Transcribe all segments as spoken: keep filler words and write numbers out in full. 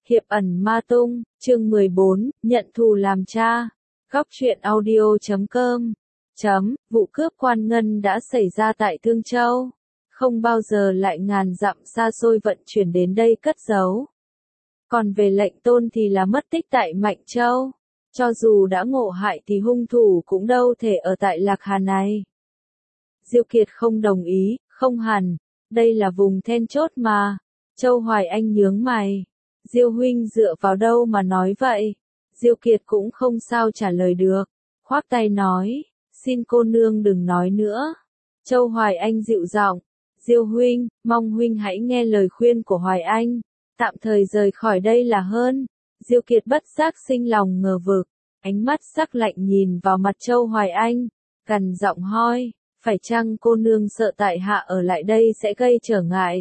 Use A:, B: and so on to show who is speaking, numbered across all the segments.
A: Hiệp ẩn ma tung, chương mười bốn, nhận thù làm cha. Góc truyện audio chấm com. Chấm, vụ cướp quan ngân đã xảy ra tại Thương Châu. Không bao giờ lại ngàn dặm xa xôi vận chuyển đến đây cất giấu. Còn về lệnh tôn thì là mất tích tại Mạnh Châu. Cho dù đã ngộ hại thì hung thủ cũng đâu thể ở tại Lạc Hà này. Diêu Kiệt không đồng ý, không hẳn, đây là vùng then chốt mà. Châu Hoài Anh nhướng mày. Diêu huynh dựa vào đâu mà nói vậy? Diêu Kiệt cũng không sao trả lời được. Khoác tay nói, xin cô nương đừng nói nữa. Châu Hoài Anh dịu giọng, Diêu huynh, mong huynh hãy nghe lời khuyên của Hoài Anh. Tạm thời rời khỏi đây là hơn. Diêu Kiệt bất giác sinh lòng ngờ vực. Ánh mắt sắc lạnh nhìn vào mặt Châu Hoài Anh. Gằn giọng hỏi, phải chăng cô nương sợ tại hạ ở lại đây sẽ gây trở ngại?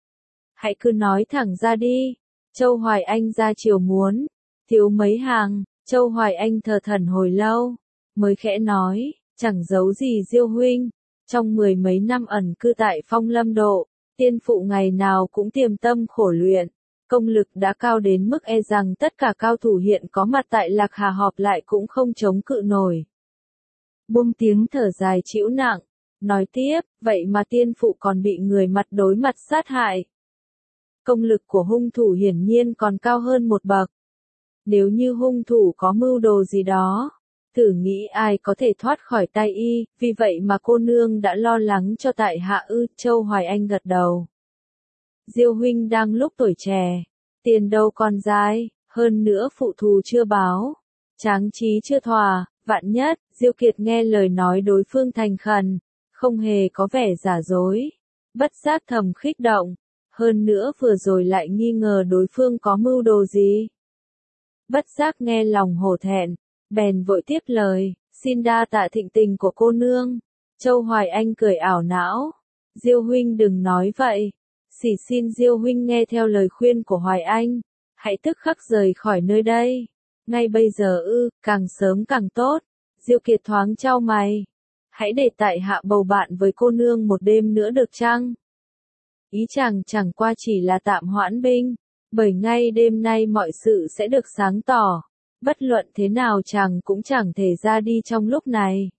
A: Hãy cứ nói thẳng ra đi. Châu Hoài Anh ra chiều muốn, thiếu mấy hàng. Châu Hoài Anh thờ thẩn hồi lâu, mới khẽ nói, chẳng giấu gì Diêu huynh. Trong mười mấy năm ẩn cư tại Phong Lâm Độ, tiên phụ ngày nào cũng tiềm tâm khổ luyện, công lực đã cao đến mức e rằng tất cả cao thủ hiện có mặt tại Lạc Hà họp lại cũng không chống cự nổi. Buông tiếng thở dài trĩu nặng, nói tiếp, vậy mà tiên phụ còn bị người mặt đối mặt sát hại. Công lực của hung thủ hiển nhiên còn cao hơn một bậc. Nếu như hung thủ có mưu đồ gì đó, thử nghĩ ai có thể thoát khỏi tay y, vì vậy mà cô nương đã lo lắng cho tại hạ ư. Châu Hoài Anh gật đầu. Diêu huynh đang lúc tuổi trẻ, tiền đâu còn dài, hơn nữa phụ thù chưa báo, tráng trí chưa thỏa, vạn nhất. Diêu Kiệt nghe lời nói đối phương thành khẩn, không hề có vẻ giả dối, bất giác thầm khích động. Hơn nữa vừa rồi lại nghi ngờ đối phương có mưu đồ gì. Bất giác nghe lòng hổ thẹn, bèn vội tiếp lời, xin đa tạ thịnh tình của cô nương. Châu Hoài Anh cười ảo não, Diêu huynh đừng nói vậy, xỉ xin Diêu huynh nghe theo lời khuyên của Hoài Anh, hãy tức khắc rời khỏi nơi đây. Ngay bây giờ ư, càng sớm càng tốt. Diêu Kiệt thoáng chau mày, hãy để tại hạ bầu bạn với cô nương một đêm nữa được chăng? Ý chàng chẳng qua chỉ là tạm hoãn binh, bởi ngay đêm nay mọi sự sẽ được sáng tỏ, bất luận thế nào chàng cũng chẳng thể ra đi trong lúc này.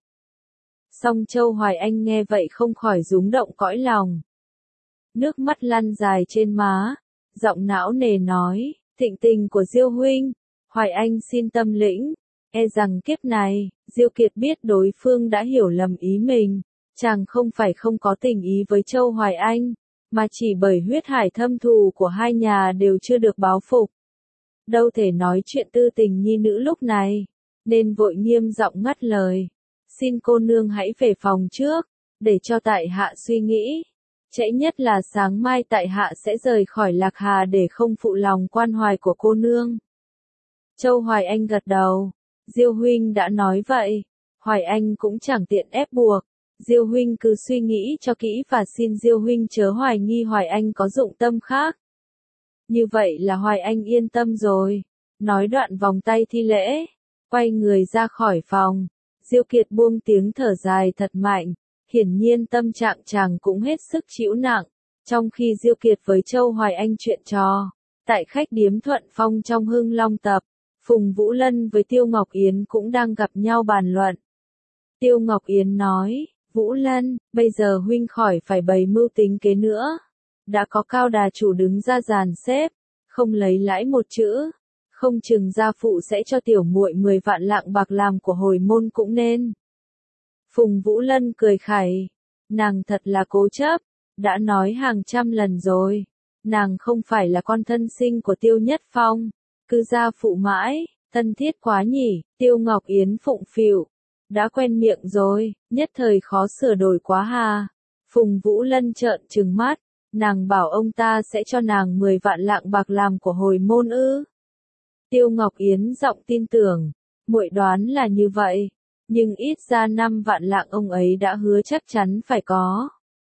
A: Song Châu Hoài Anh nghe vậy không khỏi rúng động cõi lòng. Nước mắt lăn dài trên má, giọng não nề nói, thịnh tình của Diêu huynh, Hoài Anh xin tâm lĩnh, e rằng kiếp này, Diêu Kiệt biết đối phương đã hiểu lầm ý mình, chàng không phải không có tình ý với Châu Hoài Anh, mà chỉ bởi huyết hải thâm thù của hai nhà đều chưa được báo phục. Đâu thể nói chuyện tư tình nhi nữ lúc này, nên vội nghiêm giọng ngắt lời. Xin cô nương hãy về phòng trước, để cho tại hạ suy nghĩ. Trễ nhất là sáng mai tại hạ sẽ rời khỏi Lạc Hà để không phụ lòng quan hoài của cô nương. Châu Hoài Anh gật đầu, Diêu huynh đã nói vậy, Hoài Anh cũng chẳng tiện ép buộc. Diêu huynh cứ suy nghĩ cho kỹ và xin Diêu huynh chớ hoài nghi Hoài Anh có dụng tâm khác. Như vậy là Hoài Anh yên tâm rồi. Nói đoạn vòng tay thi lễ, quay người ra khỏi phòng. Diêu Kiệt buông tiếng thở dài thật mạnh, hiển nhiên tâm trạng chàng cũng hết sức trĩu nặng. Trong khi Diêu Kiệt với Châu Hoài Anh chuyện trò, tại khách điếm Thuận Phong trong Hưng Long Tập, Phùng Vũ Lân với Tiêu Ngọc Yến cũng đang gặp nhau bàn luận. Tiêu Ngọc Yến nói, Vũ Lân, bây giờ huynh khỏi phải bày mưu tính kế nữa. Đã có Cao đà chủ đứng ra dàn xếp, không lấy lãi một chữ, không chừng gia phụ sẽ cho tiểu muội mười vạn lạng bạc làm của hồi môn cũng nên. Phùng Vũ Lân cười khẩy, nàng thật là cố chấp, đã nói hàng trăm lần rồi, nàng không phải là con thân sinh của Tiêu Nhất Phong, cứ gia phụ mãi, thân thiết quá nhỉ. Tiêu Ngọc Yến phụng phịu, đã quen miệng rồi, nhất thời khó sửa đổi quá hà. Phùng Vũ Lân trợn trừng mắt, nàng bảo ông ta sẽ cho nàng mười vạn lạng bạc làm của hồi môn ư? Tiêu Ngọc Yến giọng tin tưởng, muội đoán là như vậy, nhưng ít ra năm vạn lạng ông ấy đã hứa chắc chắn phải có.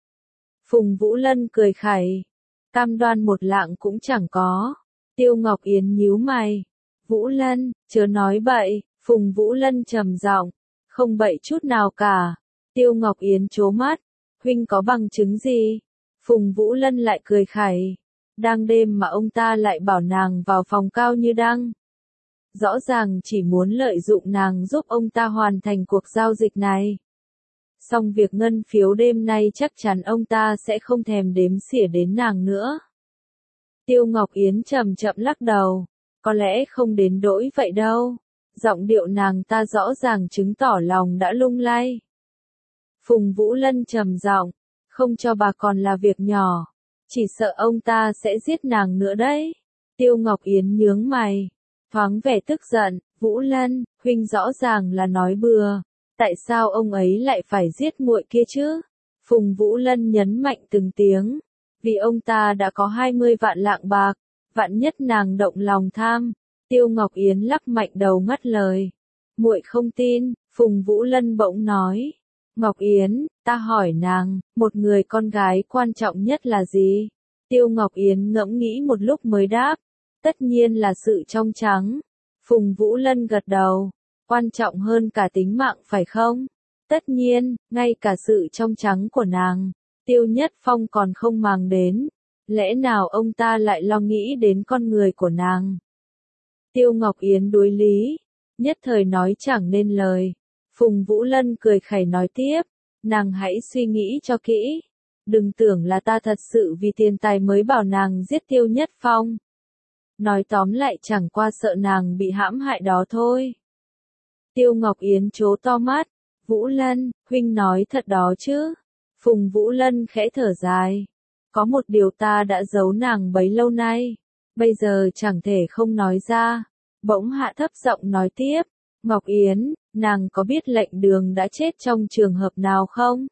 A: Phùng Vũ Lân cười khẩy, cam đoan một lạng cũng chẳng có. Tiêu Ngọc Yến nhíu mày, Vũ Lân, chớ nói bậy. Phùng Vũ Lân trầm giọng, không bậy chút nào cả. Tiêu Ngọc Yến trố mắt, huynh có bằng chứng gì? Phùng Vũ Lân lại cười khẩy, Đang đêm mà ông ta lại bảo nàng vào phòng Cao Như Đăng. Rõ ràng chỉ muốn lợi dụng nàng giúp ông ta hoàn thành cuộc giao dịch này. Xong việc ngân phiếu đêm nay chắc chắn ông ta sẽ không thèm đếm xỉa đến nàng nữa. Tiêu Ngọc Yến chậm chậm lắc đầu. Có lẽ không đến đỗi vậy đâu. Giọng điệu nàng ta rõ ràng chứng tỏ lòng đã lung lay. Phùng Vũ Lân trầm giọng, không cho bà còn là việc nhỏ. Chỉ sợ ông ta sẽ giết nàng nữa đấy. Tiêu Ngọc Yến nhướng mày, thoáng vẻ tức giận. Vũ Lân, huynh rõ ràng là nói bừa. Tại sao ông ấy lại phải giết muội kia chứ? Phùng Vũ Lân nhấn mạnh từng tiếng. Vì ông ta đã có hai mươi vạn lạng bạc. Vạn nhất nàng động lòng tham. Tiêu Ngọc Yến lắc mạnh đầu ngắt lời. Muội không tin. Phùng Vũ Lân bỗng nói. Ngọc Yến, ta hỏi nàng, một người con gái quan trọng nhất là gì? Tiêu Ngọc Yến ngẫm nghĩ một lúc mới đáp. Tất nhiên là sự trong trắng. Phùng Vũ Lân gật đầu. Quan trọng hơn cả tính mạng phải không? Tất nhiên, ngay cả sự trong trắng của nàng, Tiêu Nhất Phong còn không màng đến. Lẽ nào ông ta lại lo nghĩ đến con người của nàng? Tiêu Ngọc Yến đối lý, nhất thời nói chẳng nên lời. Phùng Vũ Lân cười khẩy nói tiếp, nàng hãy suy nghĩ cho kỹ. Đừng tưởng là ta thật sự vì tiền tài mới bảo nàng giết Tiêu Nhất Phong. Nói tóm lại chẳng qua sợ nàng bị hãm hại đó thôi. Tiêu Ngọc Yến trố to mắt. Vũ Lân, huynh nói thật đó chứ? Phùng Vũ Lân khẽ thở dài. Có một điều ta đã giấu nàng bấy lâu nay. Bây giờ chẳng thể không nói ra. Bỗng hạ thấp giọng nói tiếp. Ngọc Yến, nàng có biết lệnh đường đã chết trong trường hợp nào không?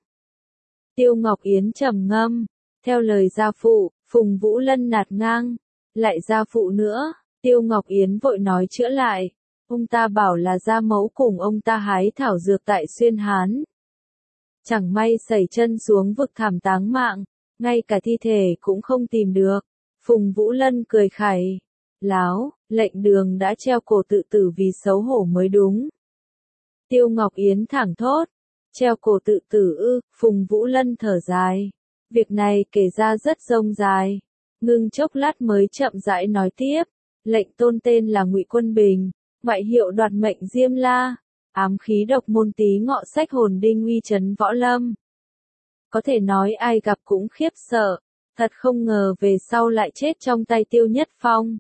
A: Tiêu Ngọc Yến trầm ngâm. Theo lời gia phụ, Phùng Vũ Lân nạt ngang. Lại gia phụ nữa. Tiêu Ngọc Yến vội nói chữa lại. Ông ta bảo là gia mẫu cùng ông ta hái thảo dược tại Xuyên Hán. Chẳng may sẩy chân xuống vực thảm táng mạng, ngay cả thi thể cũng không tìm được. Phùng Vũ Lân cười khẩy. Láo, lệnh đường đã treo cổ tự tử vì xấu hổ mới đúng. Tiêu Ngọc Yến thẳng thốt. Treo cổ tự tử ư? Phùng Vũ Lân thở dài. Việc này kể ra rất rông dài. Ngưng chốc lát mới chậm rãi nói tiếp. Lệnh tôn tên là Ngụy Quân Bình. Ngoại hiệu đoạt mệnh Diêm La, ám khí độc môn tí ngọ sách hồn đinh uy chấn võ lâm. Có thể nói ai gặp cũng khiếp sợ, thật không ngờ về sau lại chết trong tay Tiêu Nhất Phong.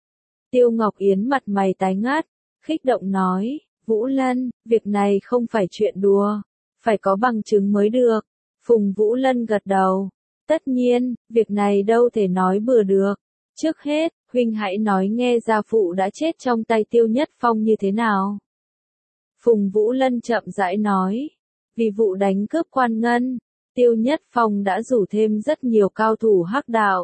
A: Tiêu Ngọc Yến mặt mày tái ngắt, khích động nói, Vũ Lân, việc này không phải chuyện đùa, phải có bằng chứng mới được. Phùng Vũ Lân gật đầu, tất nhiên, việc này đâu thể nói bừa được. Trước hết, huynh hãy nói nghe gia phụ đã chết trong tay Tiêu Nhất Phong như thế nào. Phùng Vũ Lân chậm rãi nói, vì vụ đánh cướp quan ngân, Tiêu Nhất Phong đã rủ thêm rất nhiều cao thủ hắc đạo.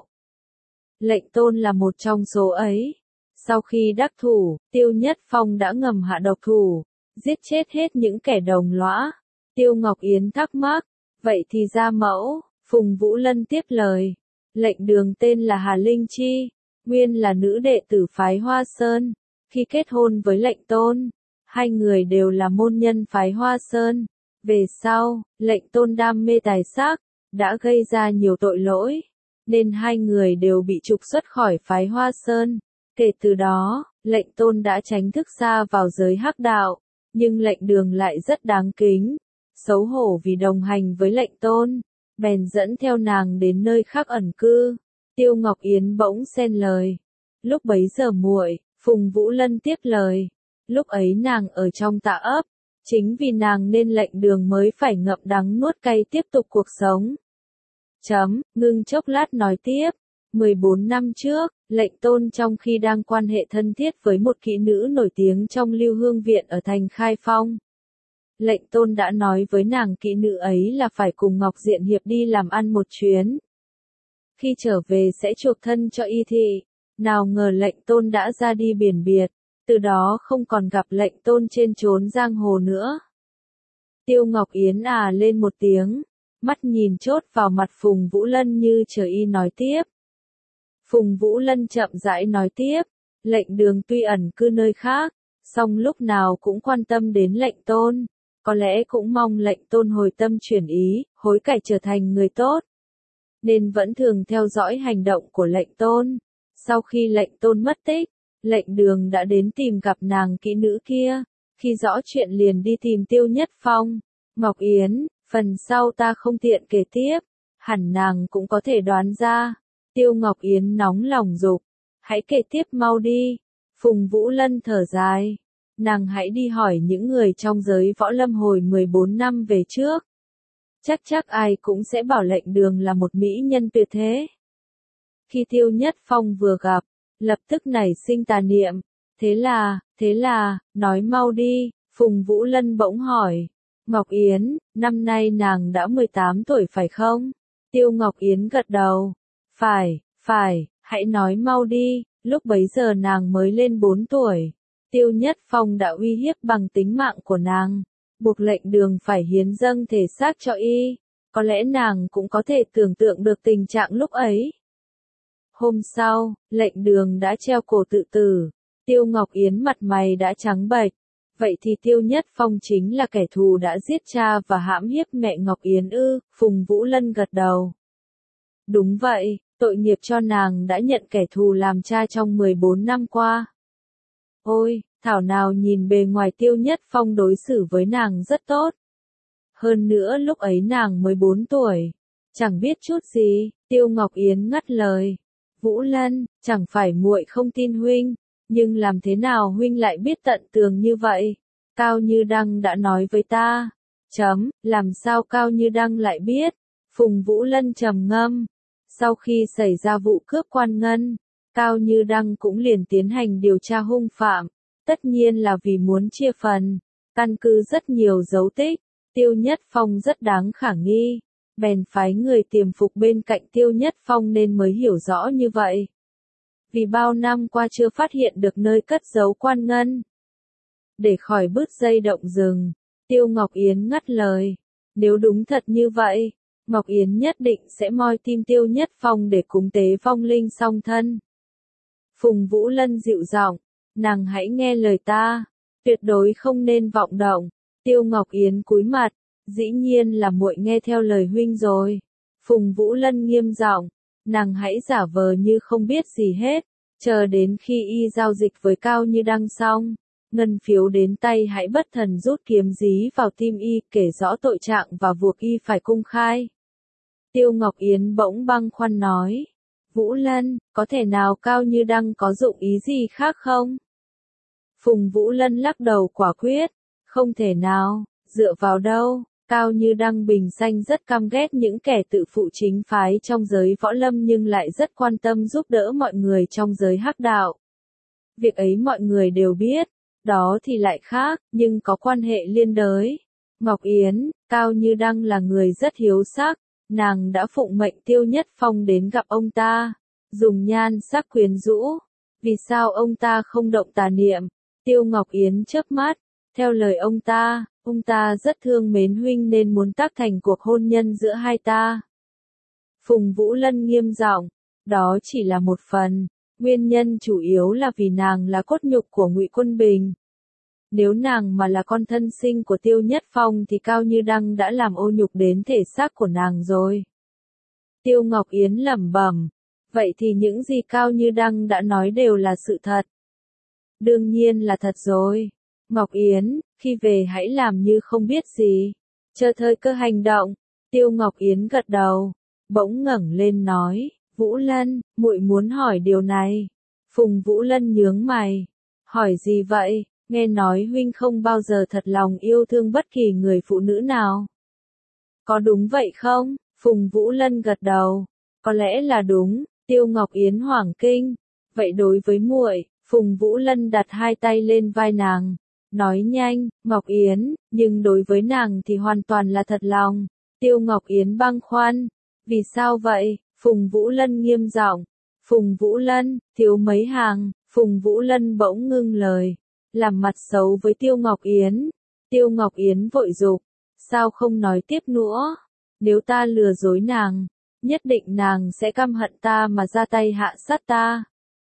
A: Lệnh tôn là một trong số ấy. Sau khi đắc thủ, Tiêu Nhất Phong đã ngầm hạ độc thủ, giết chết hết những kẻ đồng lõa. Tiêu Ngọc Yến thắc mắc, vậy thì gia mẫu, Phùng Vũ Lân tiếp lời. Lệnh đường tên là Hà Linh Chi, nguyên là nữ đệ tử phái Hoa Sơn. Khi kết hôn với lệnh tôn, hai người đều là môn nhân phái Hoa Sơn. Về sau, lệnh tôn đam mê tài sắc, đã gây ra nhiều tội lỗi, nên hai người đều bị trục xuất khỏi phái Hoa Sơn. Kể từ đó, lệnh tôn đã tránh thức xa vào giới hắc đạo, nhưng lệnh đường lại rất đáng kính. Xấu hổ vì đồng hành với lệnh tôn, bèn dẫn theo nàng đến nơi khác ẩn cư. Tiêu Ngọc Yến bỗng xen lời. Lúc bấy giờ muội, Phùng Vũ Lân tiếp lời. Lúc ấy nàng ở trong tạ ấp, chính vì nàng nên lệnh đường mới phải ngậm đắng nuốt cay tiếp tục cuộc sống. Chấm, ngưng chốc lát nói tiếp. mười bốn năm trước, lệnh tôn trong khi đang quan hệ thân thiết với một kỹ nữ nổi tiếng trong Lưu Hương Viện ở thành Khai Phong. Lệnh tôn đã nói với nàng kỹ nữ ấy là phải cùng Ngọc Diện Hiệp đi làm ăn một chuyến. Khi trở về sẽ chuộc thân cho y thị. Nào ngờ lệnh tôn đã ra đi biển biệt, từ đó không còn gặp lệnh tôn trên chốn giang hồ nữa. Tiêu Ngọc Yến à lên một tiếng, mắt nhìn chốt vào mặt Phùng Vũ Lân như chờ y nói tiếp. Phùng Vũ Lân chậm rãi nói tiếp, lệnh đường tuy ẩn cư nơi khác, song lúc nào cũng quan tâm đến lệnh tôn, có lẽ cũng mong lệnh tôn hồi tâm chuyển ý, hối cải trở thành người tốt. nên vẫn thường theo dõi hành động của lệnh tôn. Sau khi lệnh tôn mất tích, lệnh đường đã đến tìm gặp nàng kỹ nữ kia. Khi rõ chuyện liền đi tìm Tiêu Nhất Phong. Ngọc Yến, phần sau ta không tiện kể tiếp, hẳn nàng cũng có thể đoán ra. Tiêu Ngọc Yến nóng lòng dục, hãy kể tiếp mau đi. Phùng Vũ Lân thở dài, nàng hãy đi hỏi những người trong giới võ lâm hồi mười bốn năm về trước. Chắc chắc ai cũng sẽ bảo lệnh đường là một mỹ nhân tuyệt thế. Khi Tiêu Nhất Phong vừa gặp, lập tức nảy sinh tà niệm. Thế là, thế là, nói mau đi, Phùng Vũ Lân bỗng hỏi. Ngọc Yến, năm nay nàng đã mười tám tuổi phải không? Tiêu Ngọc Yến gật đầu. Phải, phải, hãy nói mau đi, lúc bấy giờ nàng mới lên bốn tuổi. Tiêu Nhất Phong đã uy hiếp bằng tính mạng của nàng, buộc lệnh đường phải hiến dâng thể xác cho y. Có lẽ nàng cũng có thể tưởng tượng được tình trạng lúc ấy. Hôm sau, lệnh đường đã treo cổ tự tử. Tiêu Ngọc Yến mặt mày đã trắng bệch. Vậy thì Tiêu Nhất Phong chính là kẻ thù đã giết cha và hãm hiếp mẹ Ngọc Yến ư? Phùng Vũ Lân gật đầu. Đúng vậy, tội nghiệp cho nàng đã nhận kẻ thù làm cha trong mười bốn năm qua. Ôi, thảo nào nhìn bề ngoài Tiêu Nhất Phong đối xử với nàng rất tốt. Hơn nữa lúc ấy nàng mới bốn tuổi, chẳng biết chút gì. Tiêu Ngọc Yến ngắt lời. Vũ Lân, chẳng phải muội không tin huynh, nhưng làm thế nào huynh lại biết tận tường như vậy? Cao Như Đăng đã nói với ta. Chấm, làm sao Cao Như Đăng lại biết? Phùng Vũ Lân trầm ngâm. Sau khi xảy ra vụ cướp quan ngân, Cao Như Đăng cũng liền tiến hành điều tra hung phạm. Tất nhiên là vì muốn chia phần, căn cứ rất nhiều dấu tích. Tiêu Nhất Phong rất đáng khả nghi. Bèn phái người tiềm phục bên cạnh Tiêu Nhất Phong nên mới hiểu rõ như vậy. Vì bao năm qua chưa phát hiện được nơi cất giấu quan ngân. Để khỏi bứt dây động rừng, Tiêu Ngọc Yến ngắt lời. Nếu đúng thật như vậy, Ngọc Yến nhất định sẽ moi tim Tiêu Nhất Phong để cúng tế vong linh song thân. Phùng Vũ Lân dịu giọng, nàng hãy nghe lời ta, tuyệt đối không nên vọng động. Tiêu Ngọc Yến cúi mặt, dĩ nhiên là muội nghe theo lời huynh rồi. Phùng Vũ Lân nghiêm giọng, nàng hãy giả vờ như không biết gì hết, chờ đến khi y giao dịch với Cao Như Đăng xong, ngân phiếu đến tay hãy bất thần rút kiếm dí vào tim y, kể rõ tội trạng và buộc y phải cung khai. Tiêu Ngọc Yến bỗng bâng khoăn nói, Vũ Lân, có thể nào Cao Như Đăng có dụng ý gì khác không? Phùng Vũ Lân lắc đầu quả quyết, không thể nào, dựa vào đâu? Cao Như Đăng bình sanh rất căm ghét những kẻ tự phụ chính phái trong giới võ lâm nhưng lại rất quan tâm giúp đỡ mọi người trong giới hắc đạo. Việc ấy mọi người đều biết, đó thì lại khác, nhưng có quan hệ liên đới. Ngọc Yến, Cao Như Đăng là người rất hiếu sắc, nàng đã phụng mệnh Tiêu Nhất Phong đến gặp ông ta, dùng nhan sắc quyến rũ. Vì sao ông ta không động tà niệm? Tiêu Ngọc Yến chớp mắt, theo lời ông ta, ông ta rất thương mến huynh nên muốn tác thành cuộc hôn nhân giữa hai ta. Phùng Vũ Lân nghiêm giọng, đó chỉ là một phần, nguyên nhân chủ yếu là vì nàng là cốt nhục của Ngụy Quân Bình. Nếu nàng mà là con thân sinh của Tiêu Nhất Phong thì Cao Như Đăng đã làm ô nhục đến thể xác của nàng rồi. Tiêu Ngọc Yến lẩm bẩm, vậy thì những gì Cao Như Đăng đã nói đều là sự thật. Đương nhiên là thật rồi. Ngọc Yến, khi về hãy làm như không biết gì, chờ thời cơ hành động. Tiêu Ngọc Yến gật đầu, bỗng ngẩng lên nói, Vũ Lân, muội muốn hỏi điều này. Phùng Vũ Lân nhướng mày, hỏi gì vậy? Nghe nói huynh không bao giờ thật lòng yêu thương bất kỳ người phụ nữ nào. Có đúng vậy không? Phùng Vũ Lân gật đầu, có lẽ là đúng. Tiêu Ngọc Yến hoảng kinh, vậy đối với muội? Phùng Vũ Lân đặt hai tay lên vai nàng, nói nhanh, Ngọc Yến, nhưng đối với nàng thì hoàn toàn là thật lòng. Tiêu Ngọc Yến băn khoăn, vì sao vậy? Phùng Vũ Lân nghiêm giọng, Phùng Vũ Lân, thiếu mấy hàng. Phùng Vũ Lân bỗng ngưng lời, làm mặt xấu với Tiêu Ngọc Yến. Tiêu Ngọc Yến vội dục, sao không nói tiếp nữa? Nếu ta lừa dối nàng, nhất định nàng sẽ căm hận ta mà ra tay hạ sát ta.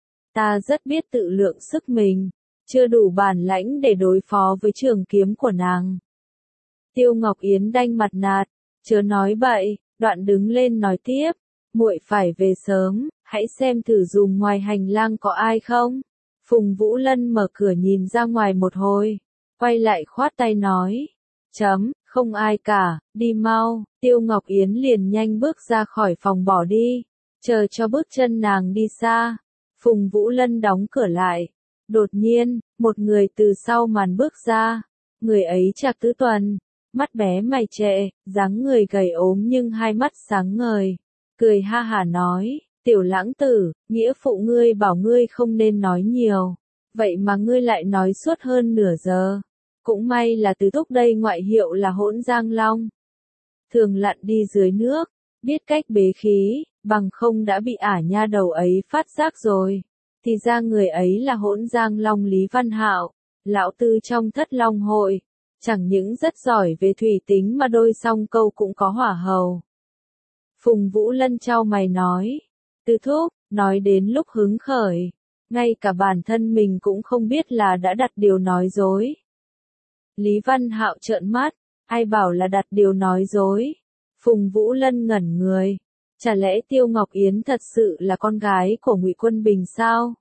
A: Ta rất biết tự lượng sức mình, chưa đủ bản lãnh để đối phó với trường kiếm của nàng. Tiêu Ngọc Yến đanh mặt nạt, chớ nói bậy, đoạn đứng lên nói tiếp. muội phải về sớm, hãy xem thử dùm ngoài hành lang có ai không. Phùng Vũ Lân mở cửa nhìn ra ngoài một hồi, quay lại khoát tay nói, chấm, không ai cả, đi mau. Tiêu Ngọc Yến liền nhanh bước ra khỏi phòng bỏ đi, chờ cho bước chân nàng đi xa. Phùng Vũ Lân đóng cửa lại. Đột nhiên, một người từ sau màn bước ra. Người ấy Trạc Tứ Tuần, mắt bé mày trệ, dáng người gầy ốm nhưng hai mắt sáng ngời. Cười ha hả nói, tiểu lãng tử, nghĩa phụ ngươi bảo ngươi không nên nói nhiều. Vậy mà ngươi lại nói suốt hơn nửa giờ. Cũng may là Tứ thúc đây ngoại hiệu là Hỗn Giang Long. Thường lặn đi dưới nước, biết cách bế khí, bằng không đã bị ả nha đầu ấy phát giác rồi. Thì ra người ấy là Hỗn Giang Long Lý Văn Hạo, lão tư trong Thất Long hội. Chẳng những rất giỏi về thủy tính mà đôi song câu cũng có hỏa hầu. Phùng Vũ Lân chau mày nói, Tứ thúc, nói đến lúc hứng khởi, ngay cả bản thân mình cũng không biết là đã đặt điều nói dối. Lý Văn Hạo trợn mắt, ai bảo là đặt điều nói dối. Phùng Vũ Lân ngẩn người, chả lẽ Tiêu Ngọc Yến thật sự là con gái của Ngụy Quân Bình sao?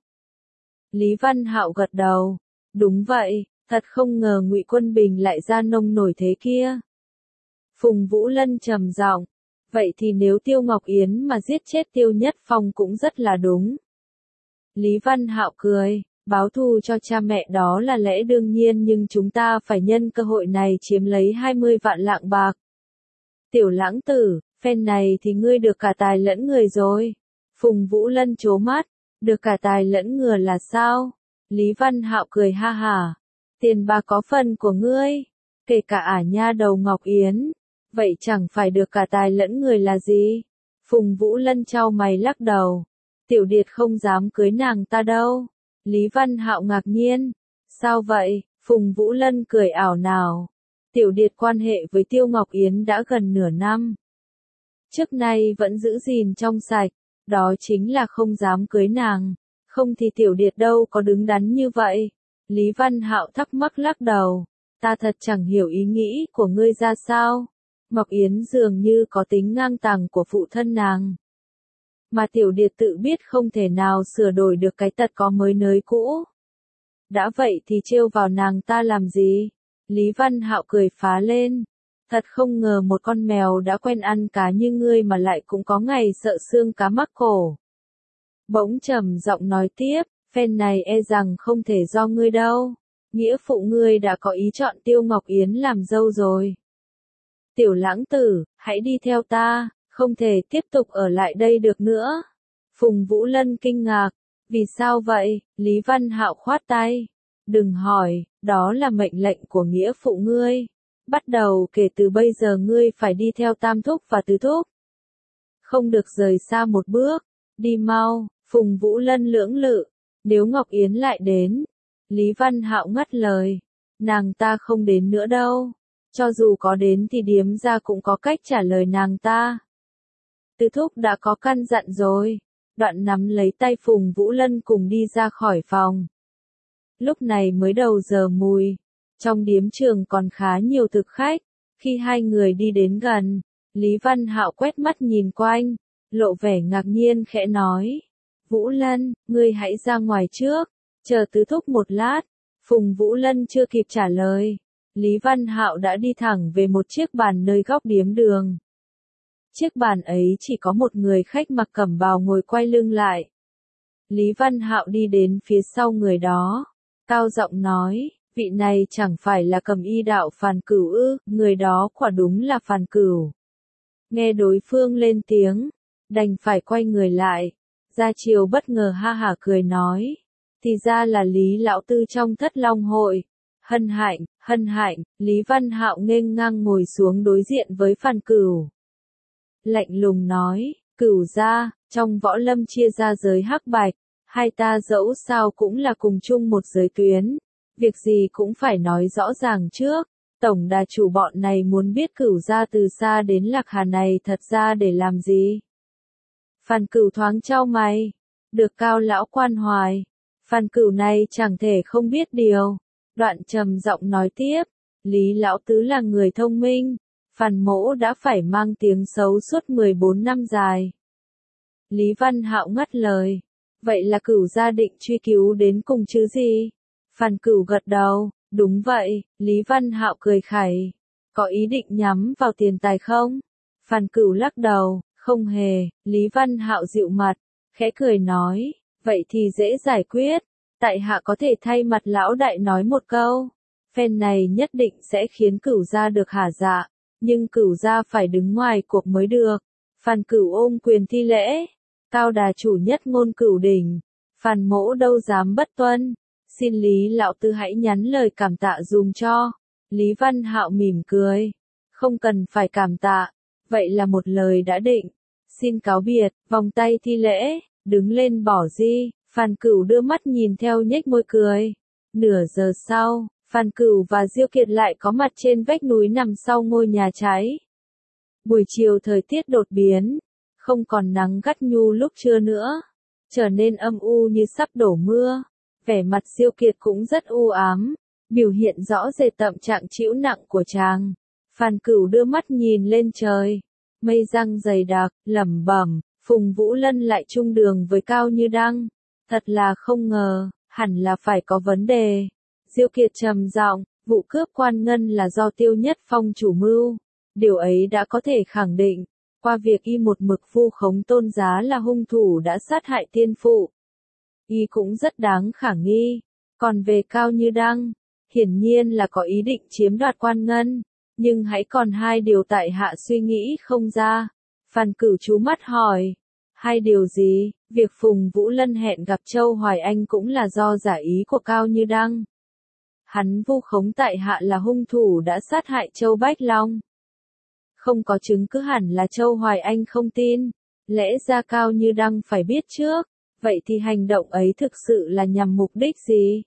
A: Lý Văn Hạo gật đầu, đúng vậy, thật không ngờ Ngụy Quân Bình lại ra nông nổi thế kia. Phùng Vũ Lân trầm giọng, vậy thì nếu Tiêu Ngọc Yến mà giết chết Tiêu Nhất Phong cũng rất là đúng. Lý Văn Hạo cười, báo thù cho cha mẹ đó là lẽ đương nhiên, nhưng chúng ta phải nhân cơ hội này chiếm lấy hai mươi vạn lạng bạc. Tiểu lãng tử, phen này thì ngươi được cả tài lẫn người rồi. Phùng Vũ Lân trố mắt, được cả tài lẫn ngừa là sao? Lý Văn Hạo cười ha hả, tiền bạc có phần của ngươi, kể cả ả nha đầu Ngọc Yến, vậy chẳng phải được cả tài lẫn người là gì? Phùng Vũ Lân chau mày lắc đầu, Tiểu Điệt không dám cưới nàng ta đâu. Lý Văn Hạo ngạc nhiên, sao vậy? Phùng Vũ Lân cười ảo nào, Tiểu Điệt quan hệ với Tiêu Ngọc Yến đã gần nửa năm. Trước nay vẫn giữ gìn trong sạch, đó chính là không dám cưới nàng, không thì Tiểu Điệt đâu có đứng đắn như vậy. Lý Văn Hạo thắc mắc lắc đầu, ta thật chẳng hiểu ý nghĩ của ngươi ra sao. Ngọc Yến dường như có tính ngang tàng của phụ thân nàng. Mà Tiểu Điệt tự biết không thể nào sửa đổi được cái tật có mới nới cũ. Đã vậy thì trêu vào nàng ta làm gì? Lý Văn Hạo cười phá lên. Thật không ngờ một con mèo đã quen ăn cá như ngươi mà lại cũng có ngày sợ xương cá mắc cổ. Bỗng trầm giọng nói tiếp, phen này e rằng không thể do ngươi đâu. Nghĩa phụ ngươi đã có ý chọn Tiêu Ngọc Yến làm dâu rồi. Tiểu lãng tử, hãy đi theo ta, không thể tiếp tục ở lại đây được nữa. Phùng Vũ Lân kinh ngạc, vì sao vậy? Lý Văn Hạo khoát tay. Đừng hỏi, đó là mệnh lệnh của nghĩa phụ ngươi. Bắt đầu kể từ bây giờ ngươi phải đi theo Tam thúc và Tứ thúc. Không được rời xa một bước, đi mau. Phùng Vũ Lân lưỡng lự, nếu Ngọc Yến lại đến. Lý Văn Hạo ngắt lời, nàng ta không đến nữa đâu. Cho dù có đến thì điếm ra cũng có cách trả lời nàng ta. Tứ thúc đã có căn dặn rồi. Đoạn nắm lấy tay Phùng Vũ Lân cùng đi ra khỏi phòng. Lúc này mới đầu giờ mùi, trong điếm trường còn khá nhiều thực khách. Khi hai người đi đến gần, Lý Văn Hạo quét mắt nhìn quanh, lộ vẻ ngạc nhiên khẽ nói, Vũ Lân, ngươi hãy ra ngoài trước, chờ Tứ thúc một lát. Phùng Vũ Lân chưa kịp trả lời, Lý Văn Hạo đã đi thẳng về một chiếc bàn nơi góc điếm đường. Chiếc bàn ấy chỉ có một người khách mặc cẩm bào ngồi quay lưng lại. Lý Văn Hạo đi đến phía sau người đó, cao giọng nói, vị này chẳng phải là Cầm Y đạo Phàn Cửu ư? Người đó quả đúng là Phàn Cửu. Nghe đối phương lên tiếng, đành phải quay người lại. Gia Triều bất ngờ ha hả cười nói, thì ra là Lý lão tư trong Thất Long hội. Hân hạnh, hân hạnh. Lý Văn Hạo nghênh ngang ngồi xuống đối diện với Phàn Cửu. Lạnh lùng nói, Cửu gia, trong võ lâm chia ra giới hắc bạch, hai ta dẫu sao cũng là cùng chung một giới tuyến, việc gì cũng phải nói rõ ràng trước. Tổng đà chủ bọn này muốn biết Cửu gia từ xa đến Lạc Hà này thật ra để làm gì? Phàn Cửu thoáng chau mày, được Cao lão quan hoài, Phàn Cửu này chẳng thể không biết điều. Đoạn trầm giọng nói tiếp, Lý lão tứ là người thông minh, Phàn mỗ đã phải mang tiếng xấu suốt mười bốn năm dài. Lý Văn Hạo ngắt lời. Vậy là Cửu gia định truy cứu đến cùng chứ gì? Phan Cửu gật đầu, đúng vậy, Lý Văn Hạo cười khẩy. Có ý định nhắm vào tiền tài không? Phan Cửu lắc đầu, không hề, Lý Văn Hạo dịu mặt, khẽ cười nói, vậy thì dễ giải quyết, tại hạ có thể thay mặt lão đại nói một câu. Phen này nhất định sẽ khiến Cửu gia được hả dạ, nhưng Cửu gia phải đứng ngoài cuộc mới được. Phan Cửu ôm quyền thi lễ, cao đà chủ nhất ngôn Cửu đỉnh, Phan mỗ đâu dám bất tuân, xin Lý lão tư hãy nhắn lời cảm tạ dùm cho. Lý Văn Hạo mỉm cười, không cần phải cảm tạ, vậy là một lời đã định. Xin cáo biệt, vòng tay thi lễ, đứng lên bỏ di. Phan Cửu đưa mắt nhìn theo nhếch môi cười. Nửa giờ sau, Phan Cửu và Diêu Kiệt lại có mặt trên vách núi nằm sau ngôi nhà cháy. Buổi chiều thời tiết đột biến, không còn nắng gắt nhu lúc trưa nữa, trở nên âm u như sắp đổ mưa. Vẻ mặt Diêu Kiệt cũng rất u ám, biểu hiện rõ rệt tâm trạng trĩu nặng của chàng. Phan Cửu đưa mắt nhìn lên trời, mây răng dày đặc, lẩm bẩm, Phùng Vũ Lân lại chung đường với Cao Như Đăng, thật là không ngờ, hẳn là phải có vấn đề. Diêu Kiệt trầm giọng, vụ cướp quan ngân là do Tiêu Nhất Phong chủ mưu, điều ấy đã có thể khẳng định, qua việc y một mực vu khống Tôn Giá là hung thủ đã sát hại tiên phụ. Y cũng rất đáng khả nghi, còn về Cao Như Đăng, hiển nhiên là có ý định chiếm đoạt quan ngân, nhưng hãy còn hai điều tại hạ suy nghĩ không ra. Phan Cửu chú mắt hỏi, hai điều gì? Việc Phùng Vũ Lân hẹn gặp Châu Hoài Anh cũng là do giả ý của Cao Như Đăng. Hắn vu khống tại hạ là hung thủ đã sát hại Châu Bách Long. Không có chứng cứ hẳn là Châu Hoài Anh không tin, lẽ ra Cao Như Đăng phải biết trước, vậy thì hành động ấy thực sự là nhằm mục đích gì?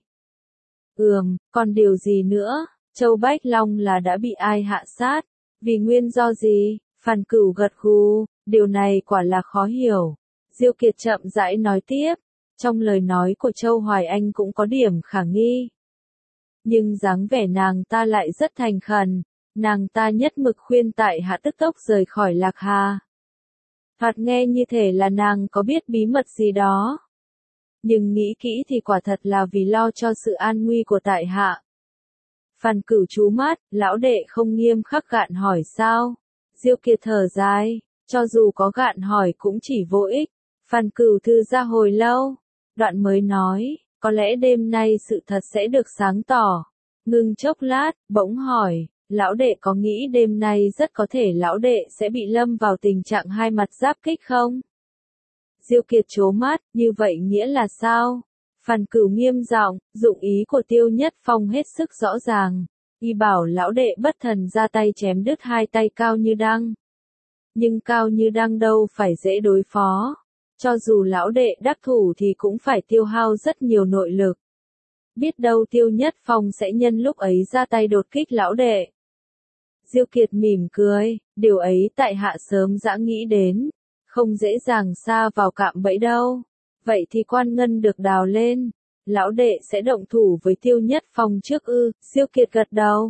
A: Ừm, còn điều gì nữa? Châu Bách Long là đã bị ai hạ sát? Vì nguyên do gì? Phan Cửu gật gù, điều này quả là khó hiểu. Diêu Kiệt chậm rãi nói tiếp, trong lời nói của Châu Hoài Anh cũng có điểm khả nghi. Nhưng dáng vẻ nàng ta lại rất thành khẩn, nàng ta nhất mực khuyên tại hạ tức tốc rời khỏi Lạc Hà. Thoạt nghe như thể là nàng có biết bí mật gì đó. Nhưng nghĩ kỹ thì quả thật là vì lo cho sự an nguy của tại hạ. Phan Cửu chú mắt, lão đệ không nghiêm khắc gạn hỏi sao? Diêu Kiệt thở dài, cho dù có gạn hỏi cũng chỉ vô ích. Phan Cửu thư ra hồi lâu, đoạn mới nói, có lẽ đêm nay sự thật sẽ được sáng tỏ. Ngưng chốc lát, bỗng hỏi, lão đệ có nghĩ đêm nay rất có thể lão đệ sẽ bị lâm vào tình trạng hai mặt giáp kích không? Diêu Kiệt trố mắt, như vậy nghĩa là sao? Phan Cửu nghiêm giọng, dụng ý của Tiêu Nhất Phong hết sức rõ ràng. Y bảo lão đệ bất thần ra tay chém đứt hai tay Cao Như Đăng. Nhưng Cao Như Đăng đâu phải dễ đối phó. Cho dù lão đệ đắc thủ thì cũng phải tiêu hao rất nhiều nội lực. Biết đâu Tiêu Nhất Phong sẽ nhân lúc ấy ra tay đột kích lão đệ. Diêu Kiệt mỉm cười, điều ấy tại hạ sớm đã nghĩ đến. Không dễ dàng sa vào cạm bẫy đâu. Vậy thì quan ngân được đào lên. Lão đệ sẽ động thủ với Tiêu Nhất Phong trước ư? Diêu Kiệt gật đầu.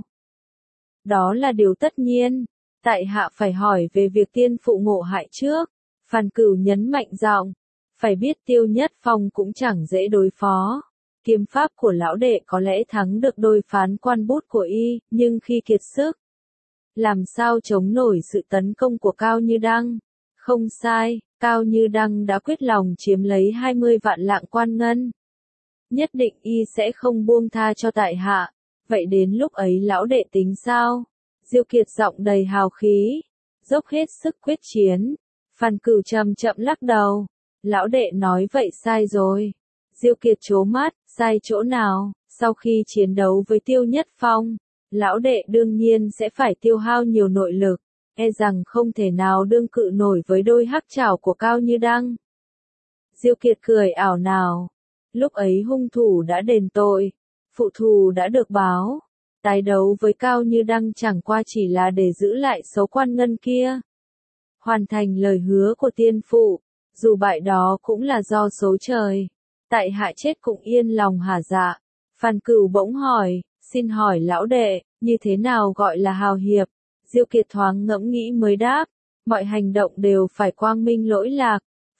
A: Đó là điều tất nhiên. Tại hạ phải hỏi về việc tiên phụ ngộ hại trước. Phan Cửu nhấn mạnh giọng. Phải biết Tiêu Nhất Phong cũng chẳng dễ đối phó. Kiếm pháp của lão đệ có lẽ thắng được đôi phán quan bút của y, nhưng khi kiệt sức, làm sao chống nổi sự tấn công của Cao Như Đăng? Không sai, Cao Như Đăng đã quyết lòng chiếm lấy hai mươi vạn lạng quan ngân. Nhất định y sẽ không buông tha cho tại hạ. Vậy đến lúc ấy lão đệ tính sao? Diêu Kiệt giọng đầy hào khí, dốc hết sức quyết chiến. Phan Cửu chậm chậm lắc đầu. Lão đệ nói vậy sai rồi. Diêu Kiệt trố mắt, sai chỗ nào? Sau khi chiến đấu với Tiêu Nhất Phong, lão đệ đương nhiên sẽ phải tiêu hao nhiều nội lực, e rằng không thể nào đương cự nổi với đôi hắc trảo của Cao Như Đăng. Diêu Kiệt cười ảo nào. Lúc ấy hung thủ đã đền tội, phụ thù đã được báo. Tái đấu với Cao Như Đăng chẳng qua chỉ là để giữ lại số quan ngân kia. Hoàn thành lời hứa của tiên phụ, dù bại đó cũng là do số trời. Tại hạ chết cũng yên lòng hả dạ. Phan Cửu bỗng hỏi, xin hỏi lão đệ, như thế nào gọi là hào hiệp? Diêu Kiệt thoáng ngẫm nghĩ mới đáp, mọi hành động đều phải quang minh lỗi lạc.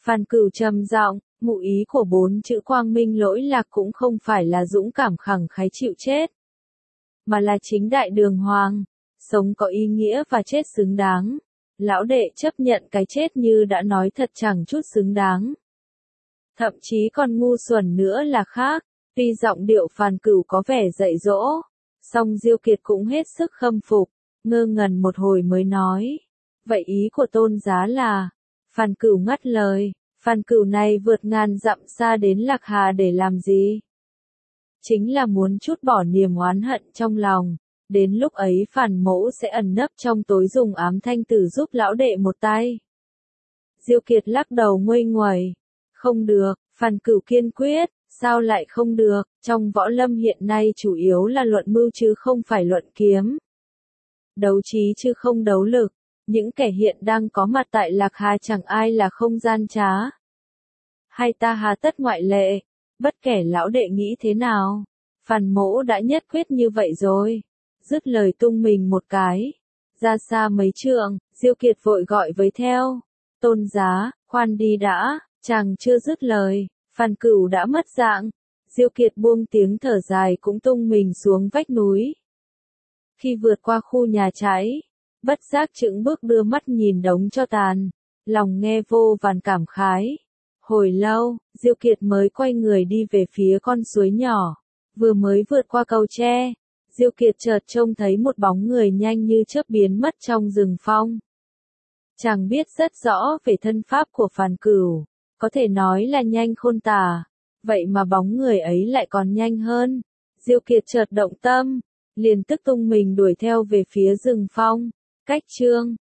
A: Phan Cửu trầm giọng, ngụ ý của bốn chữ quang minh lỗi lạc cũng không phải là dũng cảm khẳng khái chịu chết, mà là chính đại đường hoàng, sống có ý nghĩa và chết xứng đáng. Lão đệ chấp nhận cái chết như đã nói thật chẳng chút xứng đáng. Thậm chí còn ngu xuẩn nữa là khác. Tuy giọng điệu Phan Cửu có vẻ dạy dỗ, song Diêu Kiệt cũng hết sức khâm phục, ngơ ngẩn một hồi mới nói. Vậy ý của tôn giá là, Phan Cửu ngắt lời, Phan Cửu này vượt ngàn dặm xa đến Lạc Hà để làm gì? Chính là muốn trút bỏ niềm oán hận trong lòng, đến lúc ấy Phản Mẫu sẽ ẩn nấp trong tối dùng ám thanh tử giúp lão đệ một tay. Diêu Kiệt lắc đầu nguây nguẩy, không được, Phan Cửu kiên quyết, sao lại không được, trong võ lâm hiện nay chủ yếu là luận mưu chứ không phải luận kiếm. Đấu trí chứ không đấu lực, những kẻ hiện đang có mặt tại Lạc Hà chẳng ai là không gian trá. Hay ta hà tất ngoại lệ, bất kể lão đệ nghĩ thế nào, Phàn Mỗ đã nhất quyết như vậy rồi. Dứt lời tung mình một cái, ra xa mấy trượng, Diêu Kiệt vội gọi với theo. Tôn giá, khoan đi đã, chàng chưa dứt lời, Phan Cửu đã mất dạng. Diêu Kiệt buông tiếng thở dài cũng tung mình xuống vách núi. Khi vượt qua khu nhà cháy, bất giác chững bước đưa mắt nhìn đống tro tàn, lòng nghe vô vàn cảm khái. Hồi lâu, Diêu Kiệt mới quay người đi về phía con suối nhỏ, vừa mới vượt qua cầu tre, Diêu Kiệt chợt trông thấy một bóng người nhanh như chớp biến mất trong rừng phong. Chàng biết rất rõ về thân pháp của Phan Cửu, có thể nói là nhanh khôn tả, vậy mà bóng người ấy lại còn nhanh hơn. Diêu Kiệt chợt động tâm, liền tức tung mình đuổi theo về phía rừng phong. Cách chương